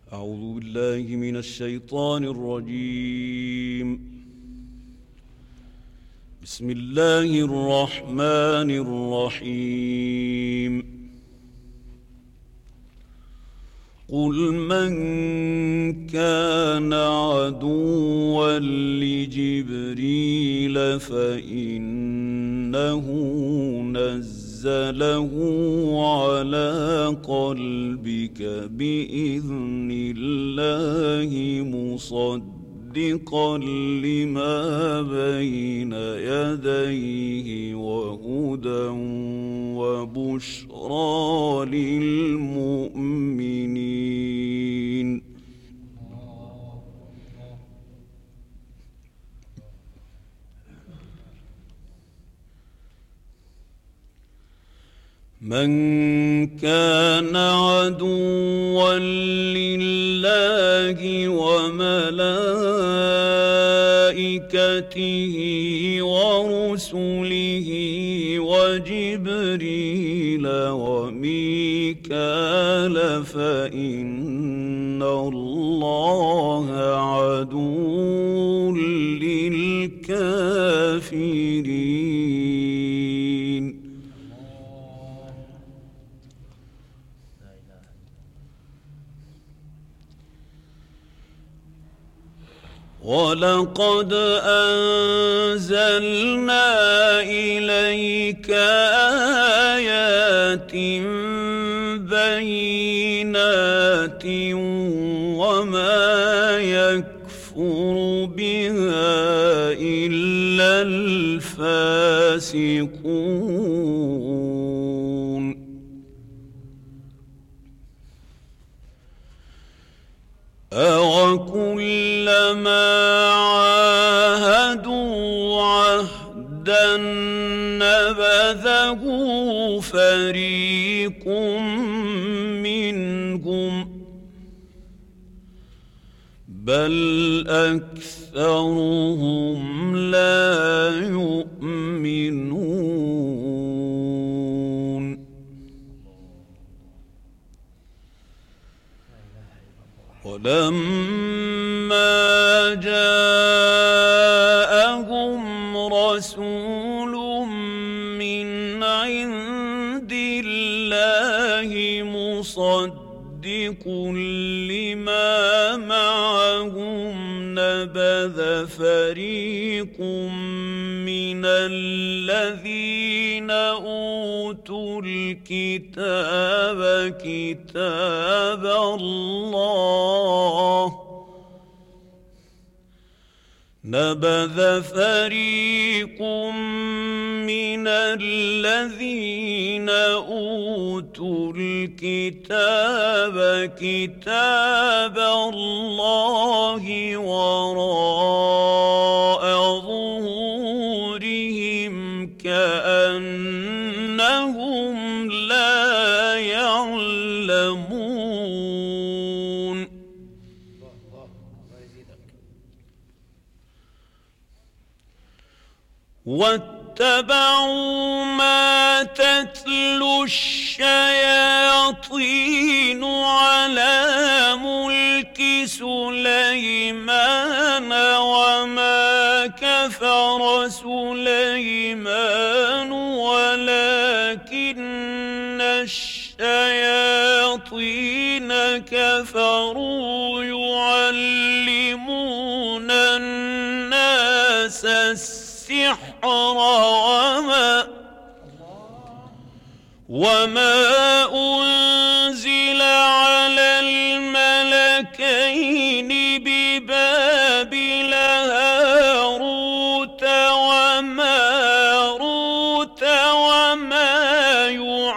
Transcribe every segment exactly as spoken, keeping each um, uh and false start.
أعوذ بالله من الشيطان الرجيم. بسم الله الرحمن الرحيم. قل من كان عدوا لجبريل فإنه نزله على قلبك بإذن الله مصدقا لما بين يديه وهدى وبشرى للمؤمنين. من كان عدوا لله وملائكته ورسله وجبريل وميكال فإن الله عدو للكافرين. ولقد أنزلنا إليك آيات بينات وما يكفر بها إلا الفاسقون. أَوَكُلَّمَا عَاهَدُوا عَهْدًا نَبَذَهُ فَرِيقٌ مِّنْهُمْ بَلْ أَكْثَرُهُمْ لَا يُؤْمِنُونَ. ولما جاءهم رسول من عند الله مصدق لما معهم نبذ فريق من الذين أوتوا الكتاب كتاب الله نبذ فريق من الذين أوتوا الكتاب كتاب الله وراء ظهورهم كأنهم لا يعلمون. واتبعوا ما تتلو الشياطين على ملك سليمان وما كفر سليمان ولكن الشياطين كفروا يعلمون الناس السحر وما وما أنزل على الملكين ببابل هاروت وماروت وما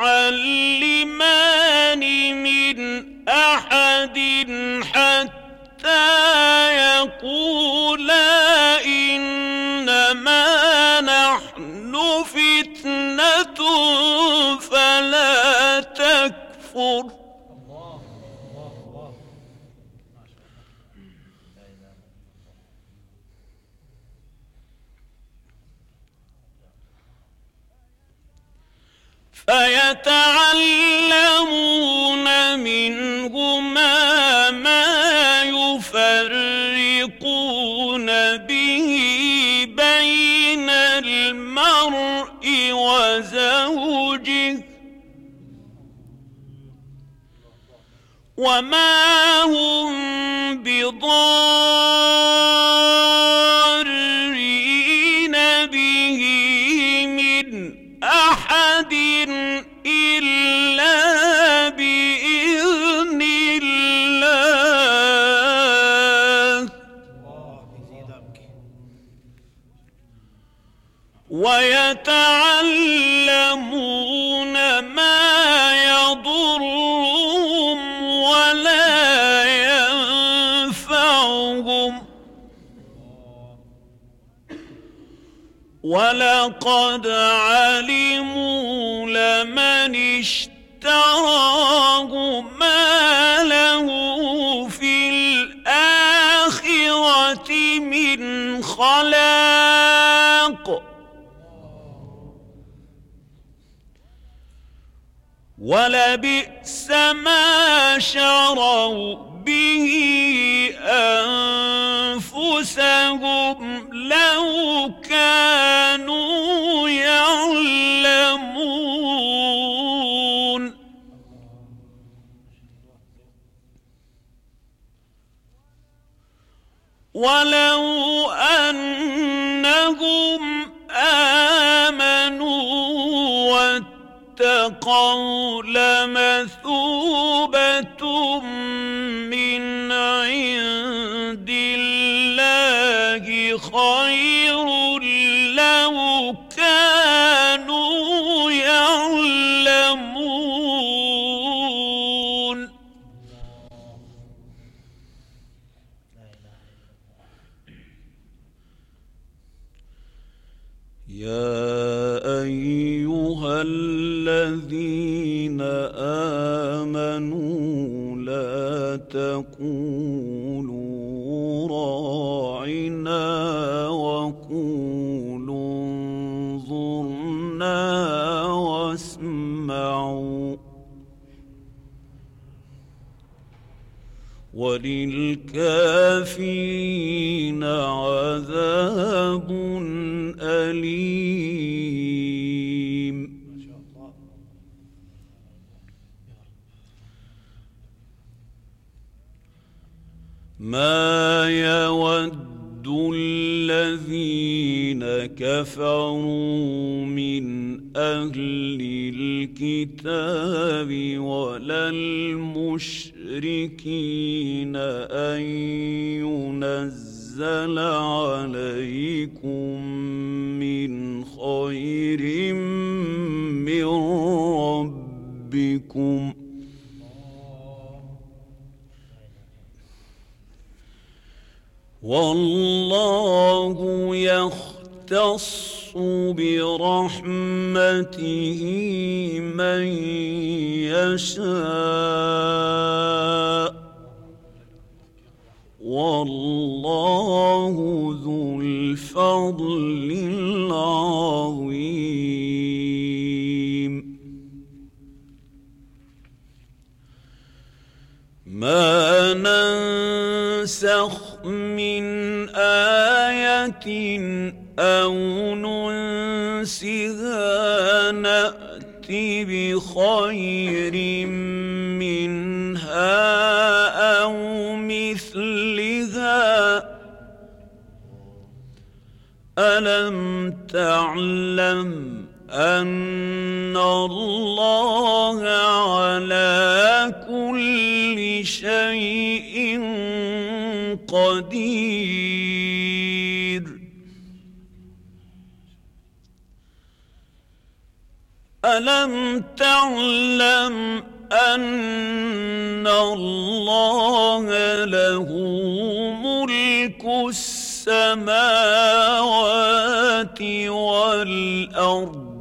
يعلمان من أحد حتى يقولا إنما نحن فتنة فلا تكفر. فيتعلمون منهما ما وما هم بضارين به من أحد إلا بإذن الله ويتعلمون ما يضرهم ولا ينفعهم ولقد علموا لمن اشتراه ما له في الآخرة من خلاق ولبئس ما شروا به أنفسهم لو كانوا يعلمون ولو أنهم آمنوا واتقوا لمثوبة من عند الله خير لو كانوا يعلمون يا أيها الذين آمنوا لا تقولوا راعنا وقولوا انظرنا واسمعوا وللكافرين عذاب أليم. ما يود الذين كفروا من أهل الكتاب ولا المشركين أن ينزل عليكم من خير من ربكم والله يختص برحمته من يشاء والله ذو الفضل العظيم. ما ننسخ من آية أو ننسها نأت بخير منها أو مثلها ألم تعلم أن الله على كل شيء قدير ألم تعلم أن الله له ملك السماوات والأرض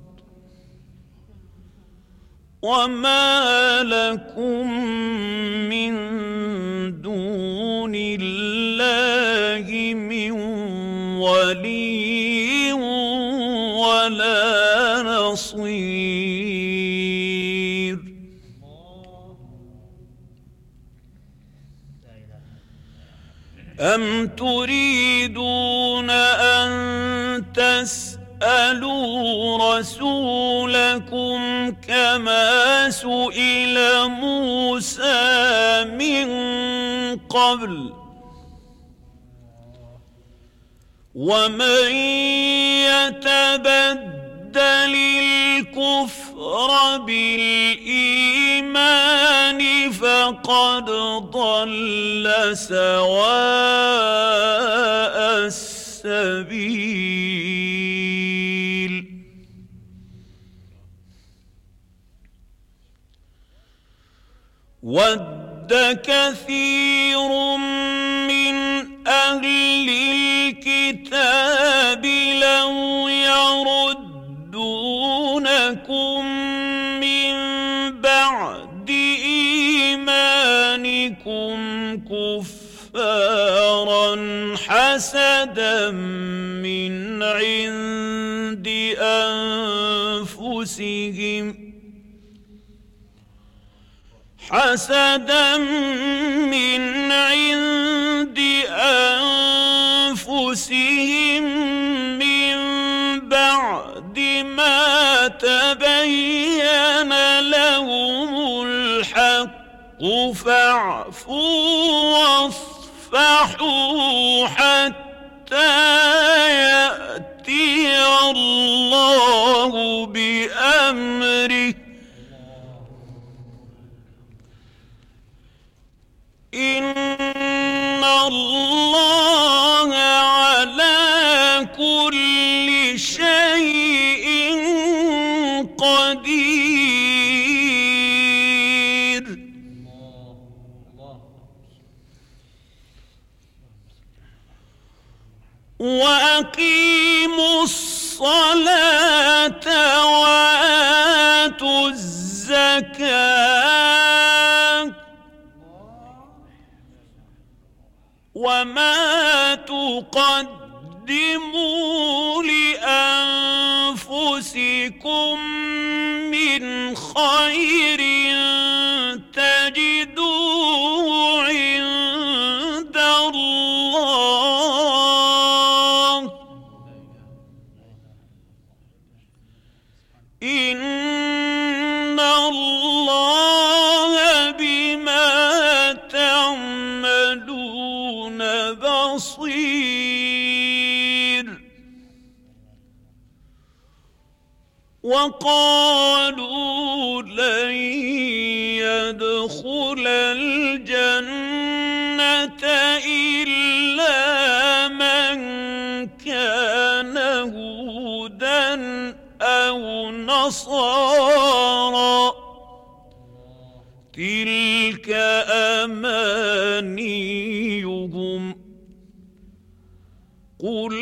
وما لكم من دون الله من ولي ولا نصير. أم تريدون أن تسألوا تسألوا رسولكم كما سئل موسى من قبل ومن يتبدل الكفر بالإيمان فقد ضل سواء السبيل ود كثير من أهل الكتاب لو يردونكم من بعد إيمانكم كفارا حسدا من عند أنفسهم حسدا من عند أنفسهم من بعد ما تبين لهم الحق فاعفوا واصفحوا حتى يأتي الله بأمره إن الله على كل شيء قدير وأقيموا الصلاة وآتوا الزكاة وما تقدموا لأنفسكم من خير تجدوه عند الله إن الله بما تعملون بصير وقالوا لن يدخل الجنة إلا من كان هودا أو نصارى تلك أمانيهم قل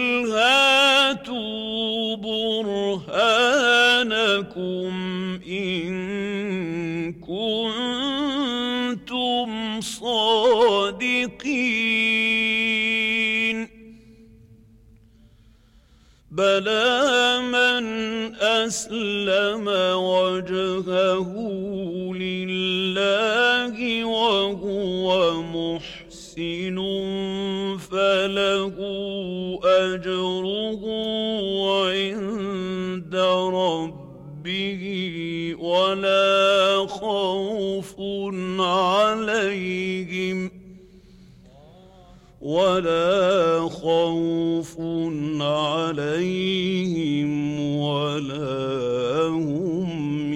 هاتوا برهانكم إن كنتم صادقين بلى من أسلم وجهه لله وهو محسن فله أجره عند ربه ولا خوف عليهم ولا خوف عليهم ولا هم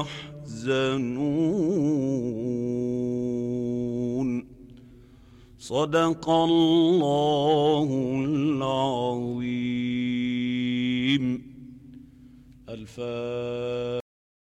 يحزنون صدق الله العظيم. الفاتحة.